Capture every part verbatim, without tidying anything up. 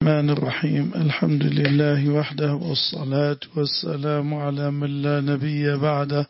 الرحمن الرحيم. الحمد لله وحده والصلاة والسلام على من لا نبي بعده.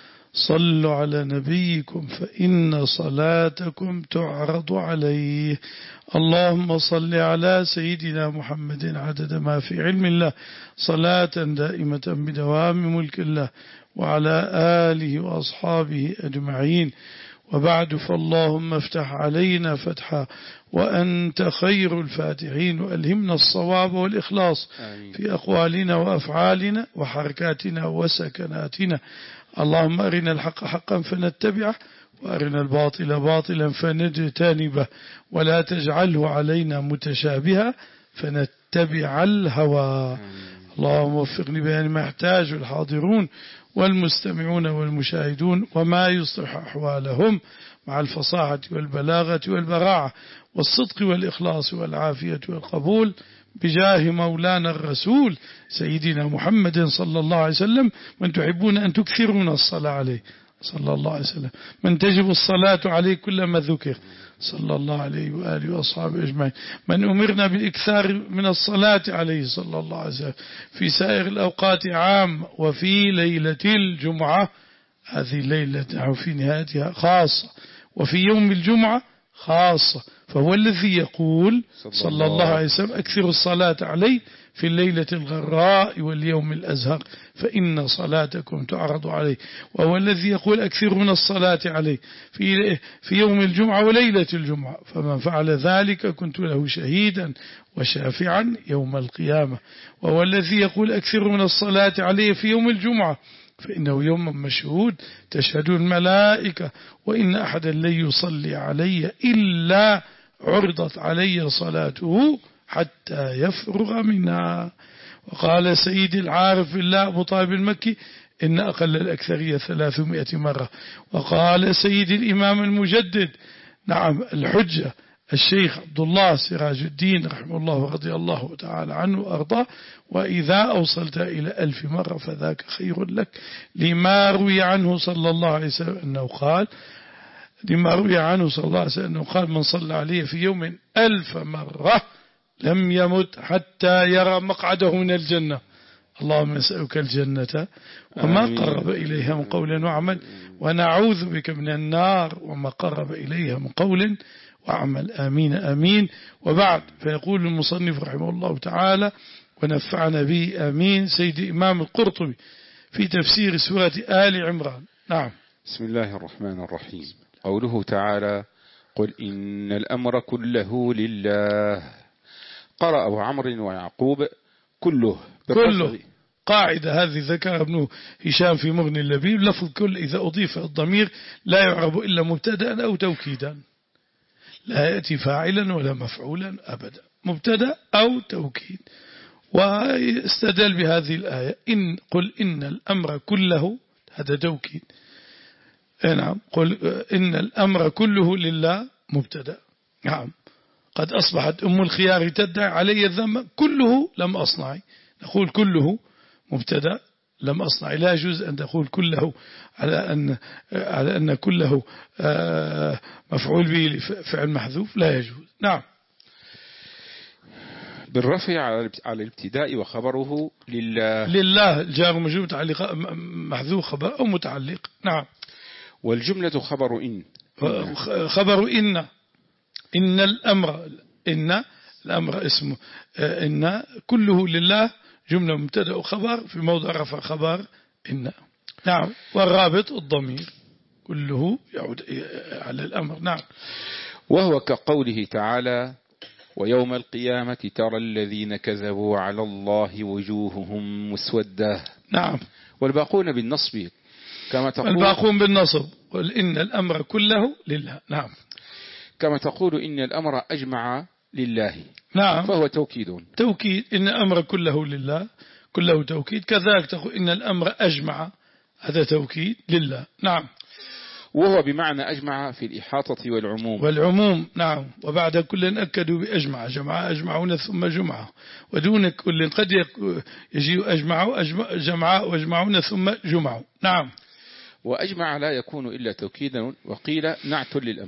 صلوا على نبيكم فإن صلاتكم تعرض عليه. اللهم صل على سيدنا محمد عدد ما في علم الله صلاة دائمة بدوام ملك الله وعلى آله وأصحابه أجمعين. وبعد، فاللهم افتح علينا فتحا وأنت خير الفاتحين، وألهمنا الصواب والإخلاص في أقوالنا وأفعالنا وحركاتنا وسكناتنا. اللهم أرنا الحق حقا فنتبعه، وأرنا الباطل باطلا فنجتنبه، ولا تجعله علينا متشابها فنتبع الهوى. اللهم وفقني بأن ما يحتاج الحاضرون والمستمعون والمشاهدون، وما يصلح أحوالهم مع الفصاحة والبلاغة والبراعة والصدق والإخلاص والعافية والقبول، بجاه مولانا الرسول سيدنا محمد صلى الله عليه وسلم، من تحبون أن تكثرون الصلاة عليه صلى الله عليه وسلم، من تجب الصلاة عليه كلما ذكر صلى الله عليه وآله وأصحابه أجمعين، من أمرنا بالإكثار من الصلاة عليه صلى الله عليه وسلم في سائر الأوقات عام، وفي ليلة الجمعة، هذه الليلة وفي نهايتها خاصة، وفي يوم الجمعة خاصة. فهو الذي يقول صلى الله عليه وسلم: أكثر الصلاة عليه في الليلة الغراء واليوم الأزهر فإن صلاتكم تعرض عليه. وهو الذي يقول: أكثر من الصلاة عليه في في يوم الجمعة وليلة الجمعة، فمن فعل ذلك كنت له شهيدا وشافعا يوم القيامة. وهو الذي يقول: أكثر من الصلاة عليه في يوم الجمعة فإنه يوم مشهود تشهد الملائكة، وإن أحدا لن يصلي علي إلا عرضت علي صلاته حتى يفرغ منها. وقال سيد العارف بالله أبو طالب المكي: إن أقل الأكثرية ثلاثمائة مرة. وقال سيد الإمام المجدد، نعم الحجة، الشيخ عبد الله سراج الدين رحمه الله ورضي الله تعالى عنه وأرضاه: وإذا أوصلت إلى ألف مرة فذاك خير لك، لما روي عنه صلى الله عليه وسلم أنه قال لما روي عنه صلى الله عليه وسلم أنه قال: من صلى عليه في يوم ألف مرة لم يمت حتى يرى مقعده من الجنة. اللهم نسألك الجنة وما قرب إليها من قول وعمل، ونعوذ بك من النار وما قرب إليها من قول وعمل. آمين آمين. وبعد، فيقول المصنف رحمه الله تعالى ونفعنا به آمين سيد إمام القرطبي في تفسير سورة آل عمران. نعم. بسم الله الرحمن الرحيم. قوله تعالى: قل إن الأمر كله لله. قرأ أبو عمرو ويعقوب كله كله. قاعدة هذه ذكر ابن هشام في مغني اللبيب: لفظ كل إذا أضيف الضمير لا يعرب إلا مبتدأ أو توكيدا، لا يأتي فاعلا ولا مفعولا أبدا، مبتدأ أو توكيد. واستدل بهذه الآية: إن قل إن الأمر كله، هذا توكيد. نعم. قل إن الأمر كله لله مبتدأ. نعم. قد أصبحت أم الخيار تدعي علي الذنب كله لم أصنع، نقول كله مبتدأ لم أصنع. لا يجوز أن تقول كله على أن على أن كله مفعول به لفعل محذوف، لا يجوز. نعم. بالرفع على الابتداء وخبره لله. لله الجار مجرور متعلق محذوف خبر أو متعلق. نعم. والجملة خبر إن. خبر إن. إن الأمر، إن الأمر اسمه إن كله لله، جملة مبتدأ وخبر في موضع رفع خبر إن. نعم. والرابط الضمير كله يعود على الأمر. نعم. وهو كقوله تعالى: ويوم القيامة ترى الذين كذبوا على الله وجوههم مسودة. نعم. والباقون بالنصب كما تقول الباقون بالنصب. قل إن الأمر كله لله. نعم. كما تقول إن الأمر أجمع لله. نعم. فهو توكيد. توكيد. إن الأمر كله لله، كله توكيد. كذلك تقول إن الأمر أجمع، هذا توكيد لله. نعم. وهو بمعنى أجمع في الإحاطة والعموم. والعموم. نعم. وبعد كل أكدوا بأجمع، جمع أجمعون ثم جمعوا، ودون كل قد يجيء أجمعوا جمعاء واجمعون ثم جمعوا. نعم. وأجمع لا يكون إلا توكيدا، وقيل نعت للأمر.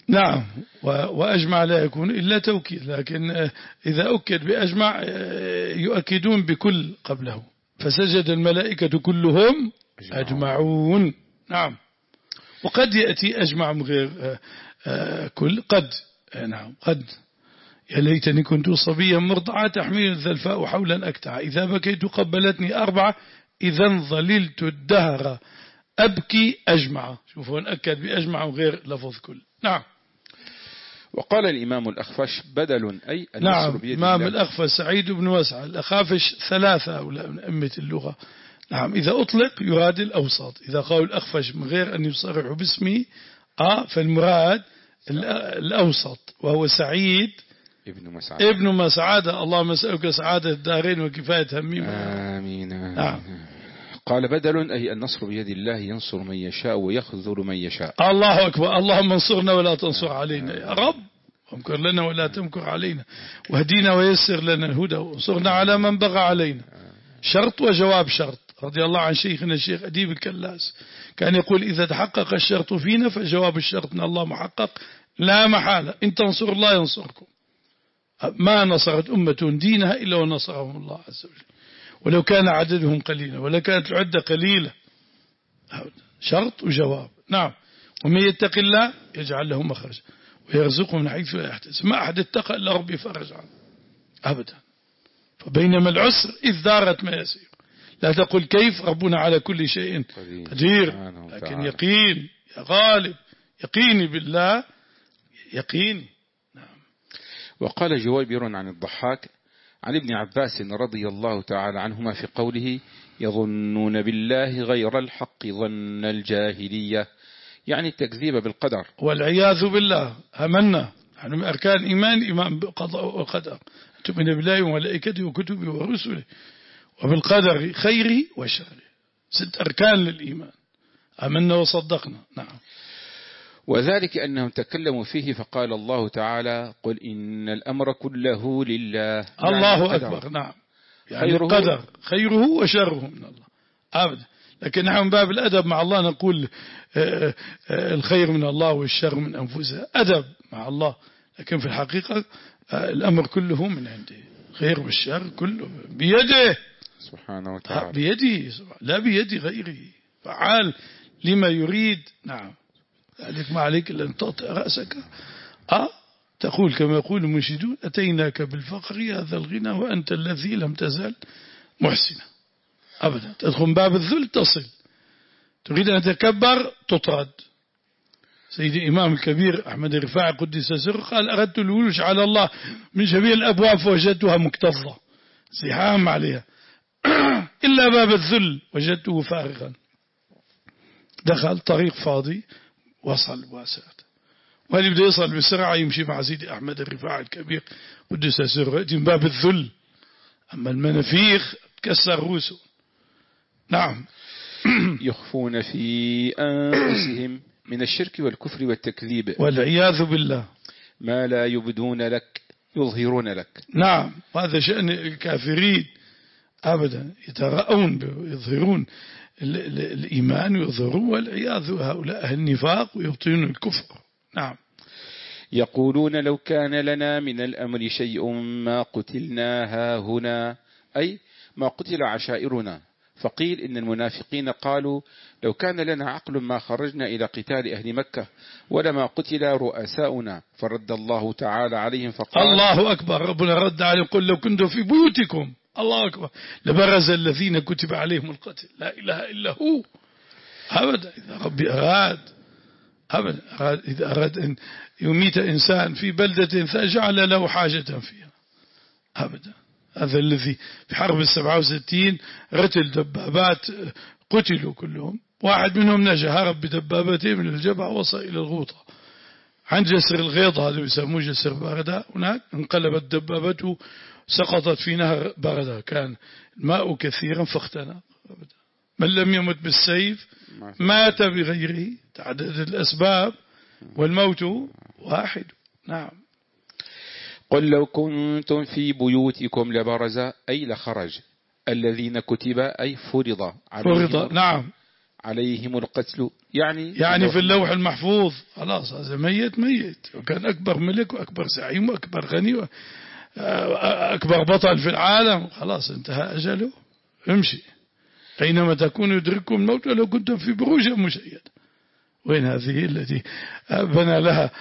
نعم. وأجمع لا يكون إلا توكيد، لكن إذا أكد بأجمع يؤكدون بكل قبله، فسجد الملائكة كلهم أجمعون. نعم. وقد يأتي أجمع من غير كل، قد نعم قد يا ليتني كنت صبيا مرضعا تحميل الذلفاء حولا أكتع إذا بكيت قبلتني أربعة إذا ظللت الدهر أبكي أجمع. شوفوا نأكد بأجمع غير لفظ كل. نعم. وقال الإمام الأخفش بدل أي النصر نعم. بيد إمام الله. الأخفش سعيد بن وسع الأخافش ثلاثة أولا من أئمة اللغة. نعم. إذا أطلق يراد الأوسط، إذا قالوا الأخفش من غير أن يصرحوا باسمه آه فالمراد الأوسط وهو سعيد ابن مسعادة. ابن مسعادة. اللهم اسألك سعادة الدارين وكفاية همي. آمين. نعم. قال بدل أي النصر بيد الله ينصر من يشاء ويخذل من يشاء. الله أكبر. اللهم انصرنا ولا تنصر علينا يا رب، وامكر لنا ولا تمكر علينا، واهدينا ويسر لنا الهدى، وانصرنا على من بغى علينا. شرط وجواب شرط. رضي الله عن شيخنا الشيخ أديب الكلاس كان يقول إذا تحقق الشرط فينا فجواب الشرط من الله محقق لا محالة، إن تنصر الله ينصركم. ما نصرت أمة دينها إلا ونصرهم الله عز وجل، ولو كان عددهم قليلا ولا كانت العدة قليلة. شرط وجواب. نعم. ومن يتق الله يجعل له مخرج ويرزقه من حيث لا يحتسب. ما أحد اتقى إلا ربي فرج عنه أبدا. فبينما العسر إذ دارت ما يسير. لا تقل كيف، ربنا على كل شيء قدير، لكن يقين يا غالب، يقيني بالله يقيني. نعم. وقال جويبر عن الضحاك عن ابن عباس رضي الله تعالى عنهما في قوله يظنون بالله غير الحق ظن الجاهلية، يعني التكذيب بالقدر والعياذ بالله. أمنا يعني من أركان إيمان إيمان بالقضاء والقدر، تؤمن بالله وملائكته وكتبه ورسله وبالقدر خيره وشره. ست أركان للإيمان. أمنا وصدقنا. نعم. وذلك أنهم تكلموا فيه فقال الله تعالى قل إن الأمر كله لله. الله يعني أكبر. نعم. يعني خيره القدر خيره وشره من الله أبدا. لكن نحن من باب الأدب مع الله نقول الخير من الله والشر من أنفسها، أدب مع الله. لكن في الحقيقة الأمر كله من عنده، خير والشر كله بيده سبحانه وتعالى، بيده لا بيد غيره، فعال لما يريد. نعم. ذلك ما عليك إلا أن تطأ رأسك أه تقول كما يقول المنشدون أتيناك بالفقر هذا الغنى وأنت الذي لم تزل محسنا أبدا. تدخل باب الذل تصل، تريد أن تكبر تطرد. سيدي الإمام الكبير أحمد الرفاعي قدس سره قال أردت الولوش على الله من جميع الأبواب فوجدتها مكتظة زحام عليها إلا باب الذل وجدته فارغا. دخل طريق فاضي وصل واسعت، واللي بده يصل بسرعة يمشي مع سيدي أحمد الرفاعي الكبير قدس سره يأتي من باب الذل. أما المنافيخ تكسر رؤوسه. نعم. يخفون في أنفسهم من الشرك والكفر والتكذيب والعياذ بالله ما لا يبدون لك يظهرون لك. نعم. وهذا شأن الكافرين أبدا، يترأون يظهرون الإيمان ويظهرون والعياذ هؤلاء أهل النفاق ويبطلون الكفر. نعم. يقولون لو كان لنا من الأمر شيء ما قتلنا هاهنا، أي ما قتل عشائرنا. فقيل إن المنافقين قالوا لو كان لنا عقل ما خرجنا إلى قتال أهل مكة ولما قتل رؤساؤنا. فرد الله تعالى عليهم فقال الله أكبر. ربنا رد عليهم قل لو كنتم في بيوتكم الله أكبر لبرز الذين كتب عليهم القتل لا إله إلا هو أبدا. إذا ربي أراد أبدا أراد إذا أراد أن يميت إنسان في بلدة فجعل له حاجة فيها أبدا. هذا الذي في حرب السبعة وستين رتل دبابات قتلوا كلهم، واحد منهم نجا هرب بدبابته من الجبهة وصل إلى الغوطة عند جسر الغيضة هذا يسموه جسر بغداد. هناك انقلبت دبابته سقطت في نهر بغداد، كان الماء كثيرا فاختنق. من لم يمت بالسيف مات بغيره. تعددت الأسباب والموت واحد. نعم. قل لو كنتم في بيوتكم لبرز أي لخرج الذين كتب أي فرض عليهم, فرض. نعم. عليهم القتل يعني يعني في اللوح المحفوظ خلاص هذا ميت ميت، وكان أكبر ملك وأكبر زعيم وأكبر غني وأكبر بطل في العالم، خلاص انتهى أجله، امشي أينما تكون يدرككم الموت ولو كنتم في بروج مشيدة. وين هذه التي بنى لها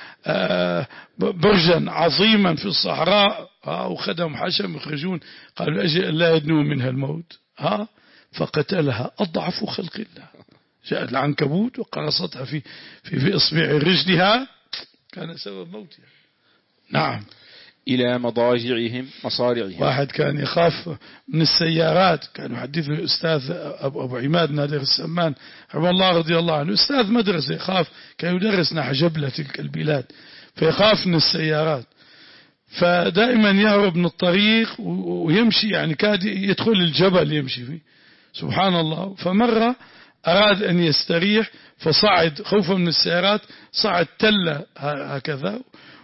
برجا عظيما في الصحراء وخدم حشم يخرجون قالوا أجل لا يدنو منها الموت، ها فقتلها أضعف خلق الله، جاءت العنكبوت وقرصتها في في في إصبع رجلها كان سبب موتها. نعم. إلى مضاجعهم مصارعهم. واحد كان يخاف من السيارات، كان يحدثه الأستاذ أبو, أبو عماد نادر السمان رحمه الله رضي الله عنه، أستاذ مدرسة يخاف، كان يدرسنا حجبلة تلك البلاد، فيخاف من السيارات، فدائما يهرب من الطريق ويمشي، يعني كاد يدخل الجبل يمشي فيه سبحان الله. فمرة أراد أن يستريح فصعد خوفا من السيارات، صعد تلة هكذا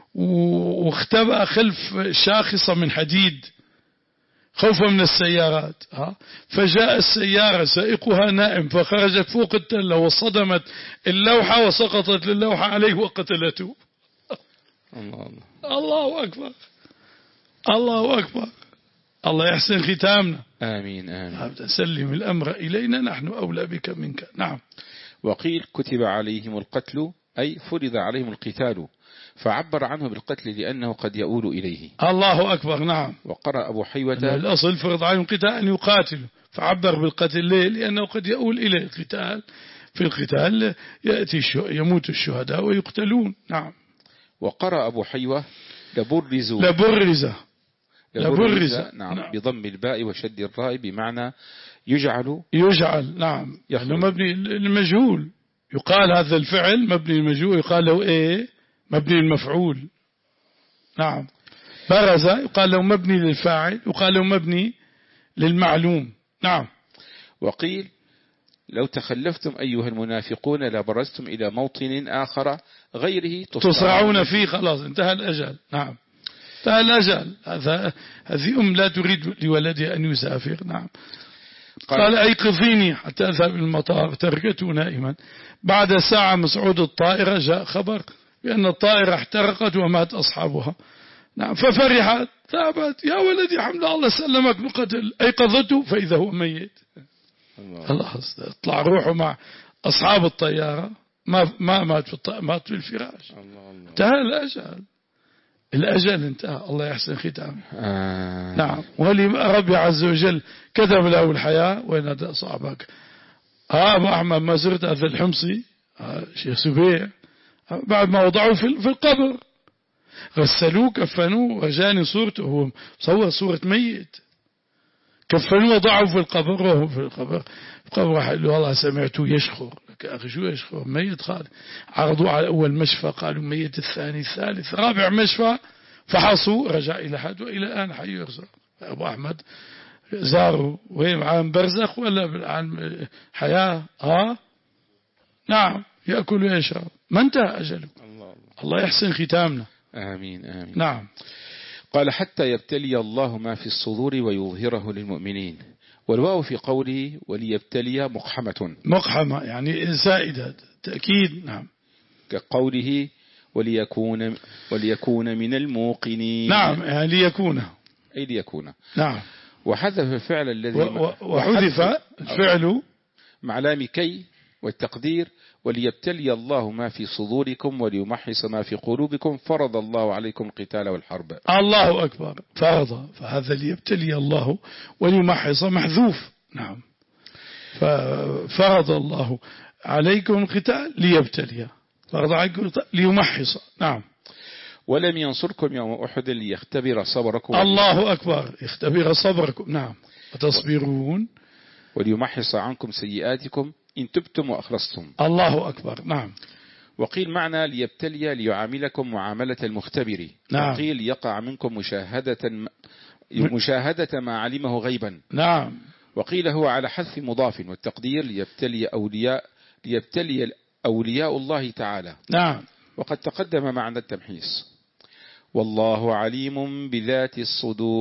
واختبأ خلف شاخصة من حديد خوفا من السيارات، فجاء السيارة سائقها نائم فخرجت فوق التلة وصدمت اللوحة وسقطت للوحة عليه وقتلته. الله الله أكبر الله أكبر. الله يحسن ختامنا. آمين آمين. سلم الأمر إلينا نحن أولى بك منك. نعم. وقيل كتب عليهم القتل أي فرض عليهم القتال، فعبر عنه بالقتل لأنه قد يؤول إليه. الله أكبر. نعم. وقرأ أبو حيوة الأصل فرض عليهم القتال أن يقاتلوا، فعبر بالقتل ليه؟ لأنه قد يؤول إليه القتال، في القتال يأتي يموت الشهداء ويقتلون. نعم. وقرأ أبو حيوة لبرزوا لبرز لبرز نعم, نعم بضم الباء وشد الراء بمعنى يجعل يجعل. نعم. يعني مبني المجهول، يقال هذا الفعل مبني المجهول يقال له ايه مبني المفعول. نعم. برز يقال له مبني للفاعل، يقال له مبني للمعلوم. نعم. وقيل لو تخلفتم أيها المنافقون لبرزتم إلى موطن آخر غيره تصرعون فيه، خلاص انتهى الأجل. نعم انتهى الأجل. هذا هذه أم لا تريد لولدها أن يسافر. نعم. قال, قال أيقظيني حتى أذهب المطار، تركته نائما. بعد ساعة من صعود الطائرة جاء خبر بأن الطائرة احترقت ومات أصحابها. نعم. ففرحت ذهبت يا ولدي حمد الله سلمك من قتل، أيقظته فإذا هو ميت. خلاص اطلع روحه مع أصحاب الطيارة، ما ما مات في الطائرة، مات في الفراش. انتهى الأجل. الأجل انتهى. الله يحسن ختامه. آه. نعم. ولي ربي عز وجل كتب له الحياة. وين هذا أصابك آه أبو أحمد ما زرت هذا الحمصي آه شيخ سبيع، بعد ما وضعوه في, في القبر غسلوه كفنوه وجاني صورته، هو صور صورة ميت، كفنوه وضعوه في القبر وهو في القبر قبر واحد له والله سمعته يشخر. أخي شو يشخر؟ ميت خالد. عرضوا على أول مشفى قالوا ميت، الثاني الثالث رابع مشفى فحصوا رجع إلى حد وإلى الآن حي يرزق. أبو أحمد زاروا وين عن برزخ ولا عن حياة؟ آه نعم يأكل ويشرب ما انتهى أجله. الله, الله يحسن ختامنا. آمين آمين. نعم. قال حتى يبتلي الله ما في الصدور ويظهره للمؤمنين. والواو في قوله وليبتلي مقحمة مقحمة يعني زائدة تأكيد. نعم. كقوله وليكون وليكون من الموقنين. نعم يعني ليكون أي ليكون. نعم. وحذف الفعل الذي وحذف الفعل مع لام كي والتقدير وليبتلي الله ما في صدوركم وليمحص ما في قلوبكم فرض الله عليكم القتال والحرب. الله أكبر. فرض، فهذا ليبتلي الله وليمحص محذوف. نعم. ففرض الله عليكم القتال ليبتلي، فرض عليكم ليمحص. نعم. ولم ينصركم يوم أحد ليختبر صبركم. الله أكبر. يختبر صبركم. نعم. وتصبرون وليمحص عنكم سيئاتكم إن تبتم وأخلصتم. الله أكبر. نعم. وقيل معنى ليبتلي ليعاملكم معاملة المختبر. نعم. وقيل يقع منكم مشاهدة مشاهدة ما علمه غيبا. نعم. وقيل هو على حذف مضاف والتقدير ليبتلي أولياء ليبتلي أولياء الله تعالى. نعم. وقد تقدم معنى التمحيص. والله عليم بذات الصدور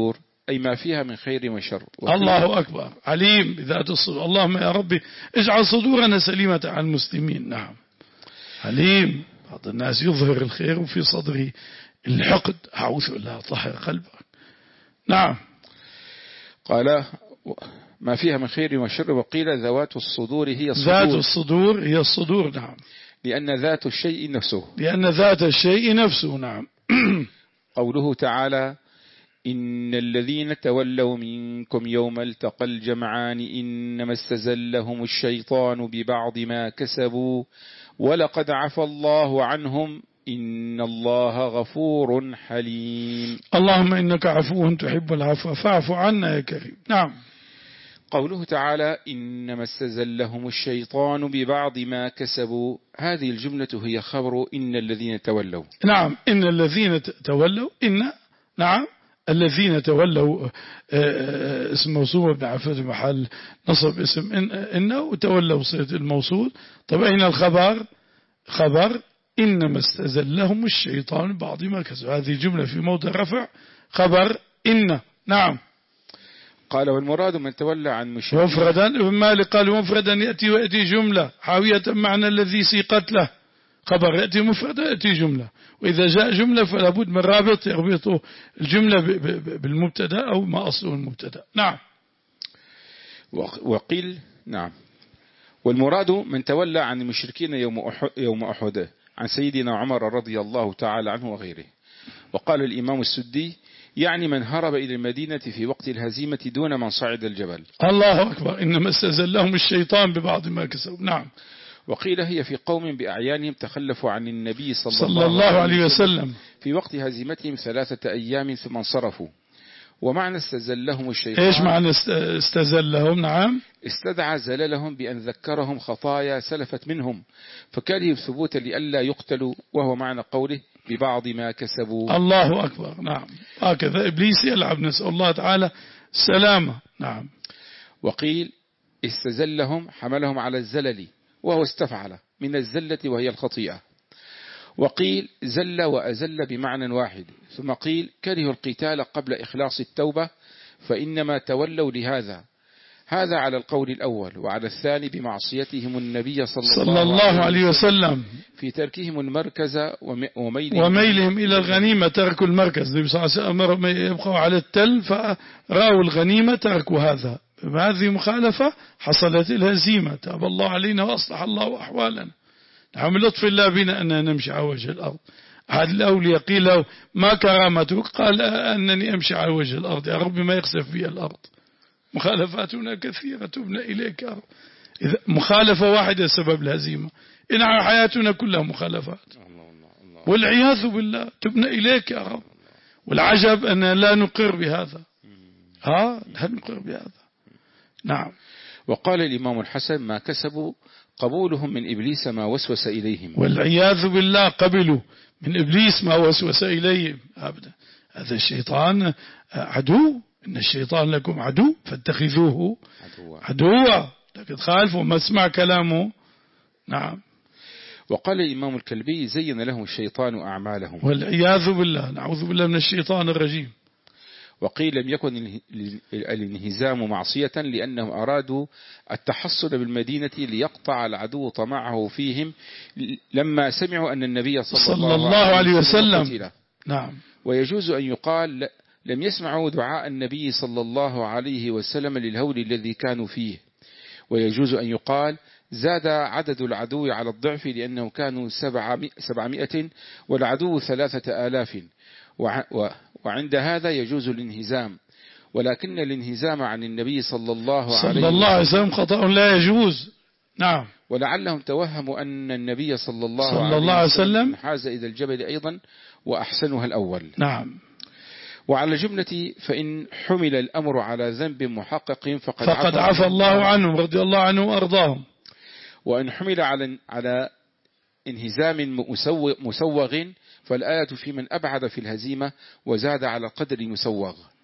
أي ما فيها من خير وشر. الله أكبر، عليم بذات الصدور. اللهم يا ربي اجعل صدورنا سليمة عن المسلمين. نعم، عليم. بعض الناس يظهر الخير وفي صدره الحقد، أعوذ بالله، طهر قلبك. نعم. قال ما فيها من خير وشر. وقيل ذوات الصدور هي الصدور. ذات الصدور هي الصدور. نعم، لأن ذات الشيء نفسه. لأن ذات الشيء نفسه. نعم. قوله تعالى إن الذين تولوا منكم يوم التقى الجمعان إنما استزلهم الشيطان ببعض ما كسبوا ولقد عفى الله عنهم إن الله غفور حليم. اللهم إنك عفو تحب العفو فاعف عنا يا كريم. نعم. قوله تعالى إنما استزلهم الشيطان ببعض ما كسبوا، هذه الجملة هي خبر إن الذين تولوا. نعم، إن الذين تولوا. إن نعم الذين تولوا اسم موصول ابن عفان محل نصب اسم إن إنه وتولوا صيغة الموصول. طب أين الخبر؟ خبر إنما استزلهم الشيطان بعض ما كسبوا، هذه جملة في موضع رفع خبر إن. نعم. قال والمراد من تولى عن مشرك. مفردا ابن مالك قال مفردا يأتي ويأتي جملة حاوية معنى الذي سيقت له. خبر يأتي مفردا يأتي جملة، وإذا جاء جملة فلا بد من رابط يربط الجملة بالمبتدا أو ما أصله المبتدا. نعم. وقيل نعم والمراد من تولى عن المشركين يوم أحد, يوم أحد عن سيدنا عمر رضي الله تعالى عنه وغيره. وقال الإمام السدي يعني من هرب إلى المدينة في وقت الهزيمة دون من صعد الجبل. الله أكبر، إنما استزلهم الشيطان ببعض ما كسبوا. نعم. وقيل هي في قوم بأعيانهم تخلفوا عن النبي صلى, صلى الله, الله عليه وسلم في وقت هزيمتهم ثلاثة أيام ثم انصرفوا. ومعنى استزلهم الشيطان، إيش معنى استزلهم؟ نعم، استدعى زللهم بأن ذكرهم خطايا سلفت منهم فكره ثبوتا لئلا يقتلوا، وهو معنى قوله ببعض ما كسبوا. الله أكبر. نعم، هكذا إبليس يلعب، نسأل الله تعالى السلامة. نعم. وقيل استزلهم حملهم على الزلل وهو استفعل من الزلة وهي الخطيئة. وقيل زل وأزل بمعنى واحد. ثم قيل كرهوا القتال قبل إخلاص التوبة فإنما تولوا لهذا. هذا على القول الأول. وعلى الثاني بمعصيتهم النبي صلى, صلى الله عليه وسلم في تركهم المركز وميلهم, وميلهم إلى الغنيمة. تركوا المركز، النبي صلى الله عليه وسلم يبقوا على التل فرأوا الغنيمة تركوا هذا. بهذه مخالفة حصلت الهزيمة. تاب الله علينا وأصلح الله أحوالنا. نعم، لطف الله بنا أننا نمشي على وجه الأرض. أحد الأولياء قيل له ما كرامتك؟ قال أنني أمشي على وجه الأرض يا رب ما يخسف بي الأرض. مخالفاتنا كثيرة، تبنا إليك يا رب. إذا مخالفة واحدة سبب الهزيمة، إن حياتنا كلها مخالفات والعياذ بالله. تبنا إليك يا رب. والعجب أن لا نقر بهذا. ها لا نقر بهذا. نعم. وقال الإمام الحسن ما كسبوا قبولهم من إبليس ما وسوس إليهم. والعياذ بالله قبلوا من إبليس ما وسوس إليهم أبدا. هذا الشيطان عدو، إن الشيطان لكم عدو فاتخذوه عدوا، لكن خالفوا ما اسمع كلامه. نعم. وقال الإمام الكلبي زين لهم الشيطان أعمالهم. والعياذ بالله، نعوذ بالله من الشيطان الرجيم. وقيل لم يكن الانهزام معصية لأنهم أرادوا التحصن بالمدينة ليقطع العدو طمعه فيهم لما سمعوا أن النبي صلى, صلى الله عليه وسلم, وسلم. نعم. ويجوز أن يقال لم يسمعوا دعاء النبي صلى الله عليه وسلم للهول الذي كانوا فيه. ويجوز أن يقال زاد عدد العدو على الضعف لأنهم كانوا سبعمائة والعدو ثلاثة آلاف. وعند هذا يجوز الانهزام، ولكن الانهزام عن النبي صلى الله عليه صلى الله عليه وسلم خطأ لا يجوز. نعم. ولعلهم توهموا أن النبي صلى الله, صلى الله عليه وسلم حاز إلى الجبل أيضا وأحسنها الأول. نعم. وعلى جملة فإن حمل الأمر على ذنب محقق فقد, فقد عفى الله عنهم رضي الله عنهم وأرضاهم. وإن حمل على على انهزام مسوغ فالآية في من أبعد في الهزيمة وزاد على قدر المسوغ.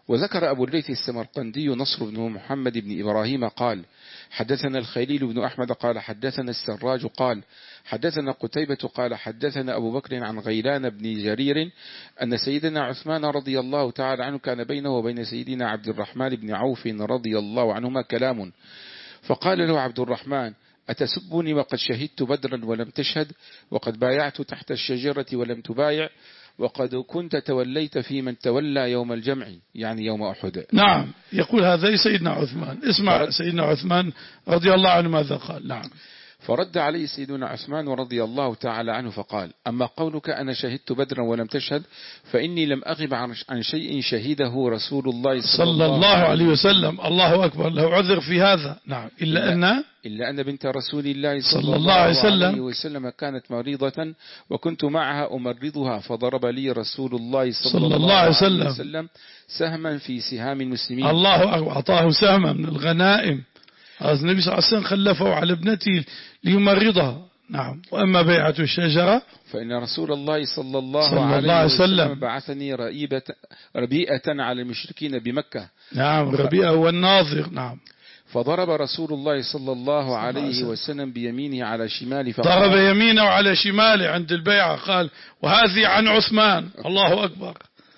وذكر أبو الليث السمرقندي نصر بن محمد بن إبراهيم قال حدثنا الخليل بن أحمد قال حدثنا السراج قال حدثنا قتيبة قال حدثنا أبو بكر عن غيلان بن جرير أن سيدنا عثمان رضي الله تعالى عنه كان بينه وبين سيدنا عبد الرحمن بن عوف رضي الله عنهما كلام، فقال له عبد الرحمن أتسبني وقد شهدت بدرا ولم تشهد، وقد بايعت تحت الشجرة ولم تبايع، وقد كنت توليت في من تولى يوم الجمع يعني يوم أحد. نعم، يقول هذا سيدنا عثمان. اسمع سيدنا عثمان رضي الله عنه ماذا قال. نعم. فرد عليه سيدنا عثمان رضي الله تعالى عنه فقال أما قولك أنا شهدت بدرا ولم تشهد فإني لم أغب عن شيء شهده رسول الله صلى, صلى الله عليه وسلم. الله أكبر، له عذر في هذا. نعم. إلا, إلا أن إلا أن بنت رسول الله صلى, صلى الله عليه وسلم, عليه وسلم كانت مريضة وكنت معها أمرضها، فضرب لي رسول الله صلى, صلى الله عليه وسلم, وسلم سهما في سهام المسلمين. الله أكبر، أعطاه سهما من الغنائم. هذا النبي صلى الله عليه وسلم خلفه على ابنته ليمرضها. نعم. وأما بيعة الشجرة فإن رسول الله صلى الله, صلى عليه, الله عليه وسلم, وسلم بعثني رئيبة ربيئة على المشركين بمكة. نعم. ربيئة هو الناظر. نعم. فضرب رسول الله صلى الله عليه وسلم بيمينه على شماله فقال ضرب يمينه على شماله عند البيعة، قال وهذه عن عثمان. الله أكبر.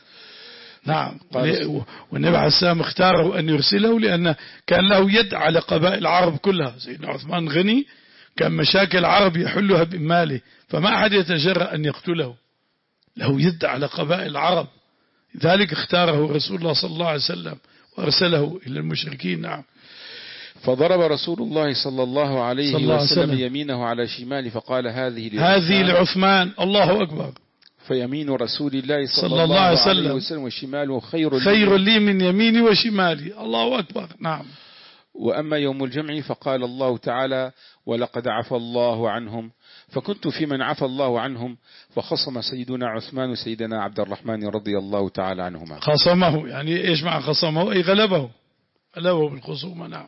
نعم. والنبي عليه السلام اختاره أن يرسله لأن كان له يد على قبائل العرب كلها. سيدنا عثمان غني، كان مشاكل العرب يحلها بماله، فما أحد يتجرأ أن يقتله، له يد على قبائل العرب، لذلك اختاره رسول الله صلى الله عليه وسلم وأرسله إلى المشركين. نعم. فضرب رسول الله صلى الله عليه صلى الله عليه وسلم وسلم يمينه على شماله فقال هذه لعثمان, هذه لعثمان. الله أكبر. فيمين رسول الله صلى, صلى الله عليه وسلم, وسلم وشماله خير, خير لي من يميني وشمالي. الله أكبر. نعم. وأما يوم الجمع فقال الله تعالى ولقد عفى الله عنهم، فكنت في من عفى الله عنهم، فخصم سيدنا عثمان سيدنا عبد الرحمن رضي الله تعالى عنهما. خصمه يعني إيش مع خصمه؟ أي غلبه غلبه بالخصومة. نعم.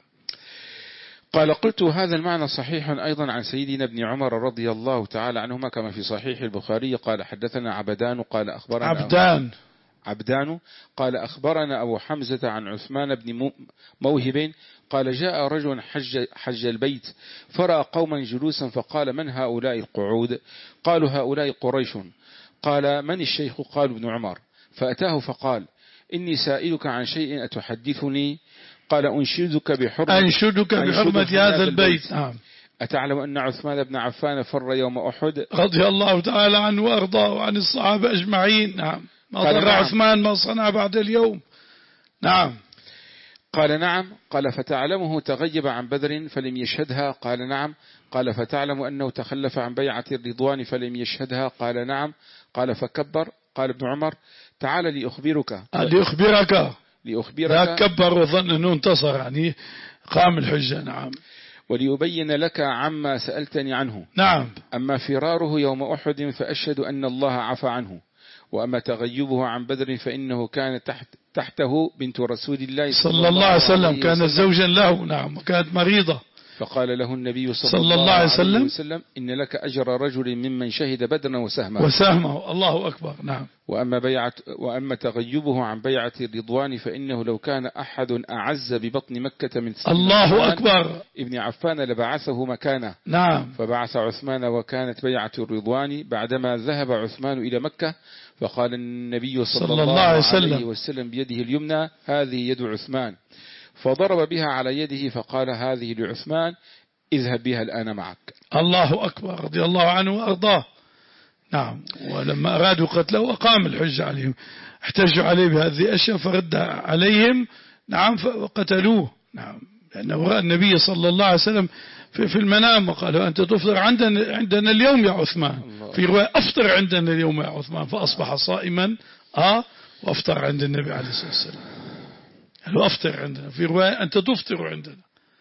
قال قلت هذا المعنى صحيح أيضا عن سيدنا ابن عمر رضي الله تعالى عنهما كما في صحيح البخاري. قال حدثنا عبدان قال أخبرنا عبدان عبدان قال أخبرنا أبو حمزة عن عثمان بن موهب قال جاء رجل حج, حج البيت فرأى قوما جلوسا فقال من هؤلاء القعود؟ قالوا هؤلاء قريش. قال من الشيخ؟ قال ابن عمر. فأتاه فقال إني سائلك عن شيء أتحدثني؟ قال أنشدك بحرمة أنشدك بحرمة هذا البيت. نعم. أتعلم أن عثمان بن عفان فر يوم أحد رضي الله تعالى عنه وأرضاه وعن الصحابة أجمعين. نعم. ما ضر نعم. عثمان ما صنع بعد اليوم. نعم. قال نعم. قال فتعلمه تغيب عن بدر فلم يشهدها؟ قال نعم. قال فتعلم أنه تخلف عن بيعة الرضوان فلم يشهدها؟ قال نعم. قال فكبر. قال ابن عمر تعال لأخبرك لأخبرك لأخبرك لا كبر وظن أنه انتصر، يعني قام الحجة. نعم. وليبين لك عما سألتني عنه. نعم. أما فراره يوم أحد فأشهد أن الله عفى عنه، وأما تغيبه عن بدر فإنه كان تحت تحته بنت رسول الله صلى, صلى الله عليه وسلم، كانت زوجا له. نعم. وكانت مريضة. فقال له النبي صلى, صلى الله عليه وسلم, وسلم إن لك أجر رجل ممن شهد بدرا وسهمه وسهمه. الله أكبر. نعم. وأما, بيعة وأما تغيبه عن بيعة الرضوان فإنه لو كان أحد أعز ببطن مكة من الله أكبر ابن عفان لبعثه مكانه. نعم. فبعث عثمان وكانت بيعة الرضوان. بعدما ذهب عثمان إلى مكة فقال النبي صلى, صلى الله عليه وسلم, وسلم بيده اليمنى هذه يد عثمان، فضرب بها على يده فقال هذه لعثمان اذهب بها الآن معك. الله أكبر. رضي الله عنه وأرضاه. نعم. ولما أرادوا قتله أقام الحجة عليهم، احتجوا عليه بهذه الأشياء فرد عليهم. نعم. فقتلوه. نعم. لأنه رأى النبي صلى الله عليه وسلم في المنام وقالوا أنت تفطر عندنا, عندنا اليوم يا عثمان. في رواية أفطر عندنا اليوم يا عثمان، فأصبح صائما آه وأفطر عند النبي عليه الصلاة والسلام. قالوا أفطر عندنا، في رواية أنت تفطر عندنا.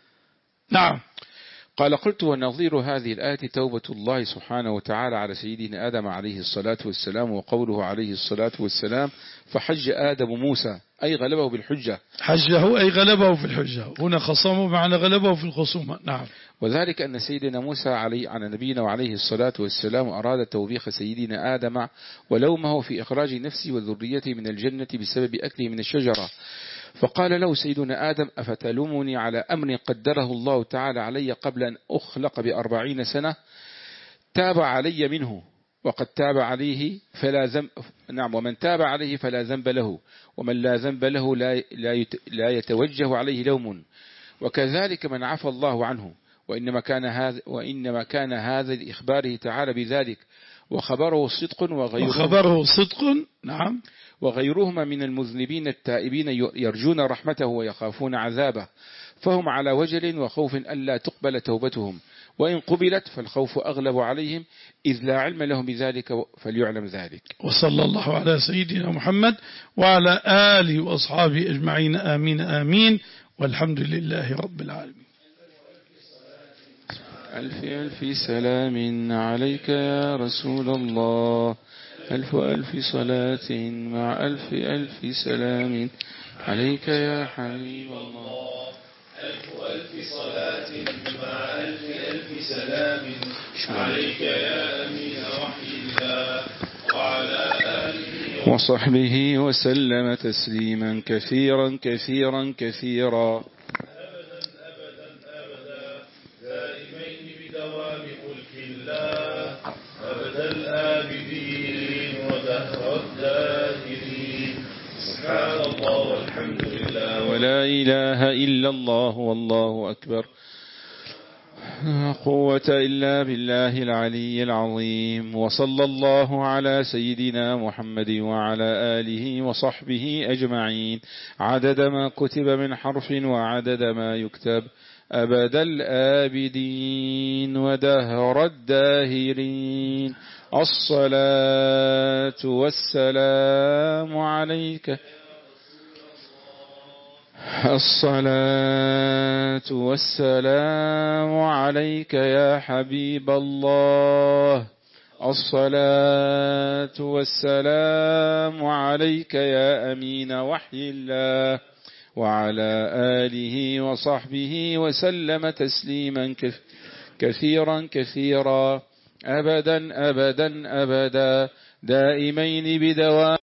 نعم. قال قلت ونظير هذه الآية توبة الله سبحانه وتعالى على سيدنا آدم عليه الصلاة والسلام وقوله عليه الصلاة والسلام فحج آدم موسى أي غلبه بالحجة. حجه أي غلبه في الحجة، هنا خصمه معنى غلبه في الخصومة. نعم. وذلك أن سيدنا موسى علي على نبينا وعليه الصلاة والسلام أراد توبيخ سيدنا آدم ولومه في إخراج نفسه وذريته من الجنة بسبب أكله من الشجرة، فقال له سيدنا آدم: أفتلومني على أمر قدره الله تعالى علي قبل أن أخلق بأربعين سنة؟ تاب علي منه وقد تاب عليه فلا ذنب، نعم، ومن تاب عليه فلا ذنب له، ومن لا ذنب له لا لا يتوجه عليه لوم، وكذلك من عفى الله عنه. وإنما كان هذا وإنما كان هذا لإخباره تعالى بذلك، وخبره صدق وغيره وخبره صدق. نعم. وغيرهما من المذنبين التائبين يرجون رحمته ويخافون عذابه، فهم على وجل وخوف ألا تقبل توبتهم، وإن قبلت فالخوف أغلب عليهم إذ لا علم لهم بذلك، فليعلم ذلك. وصلى الله على سيدنا محمد وعلى آله وأصحابه أجمعين، آمين آمين، والحمد لله رب العالمين. ألف ألف سلام عليك يا رسول الله، ألف ألف صلاة مع ألف ألف سلام عليك يا حبيب الله، ألف ألف صلاة مع ألف ألف سلام عليك يا أمين وحي الله، وعلى آله وصحبه وسلم تسليما كثيرا كثيرا كثيرا. أبد الآبدين ودهر الداهرين. سبحان الله والحمد لله ولا إله إلا الله والله أكبر، لا قوة إلا بالله العلي العظيم. وصلى الله على سيدنا محمد وعلى آله وصحبه أجمعين، عدد ما كتب من حرف وعدد ما يكتب، أبد الآبدين ودهر الداهرين. الصلاة والسلام عليك، الصلاة والسلام عليك يا حبيب الله، الصلاة والسلام عليك يا أمين وحي الله، وعلى آله وصحبه وسلم تسليما كثيرا كثيرا، أبدا أبدا أبدا، دائمين بدوام.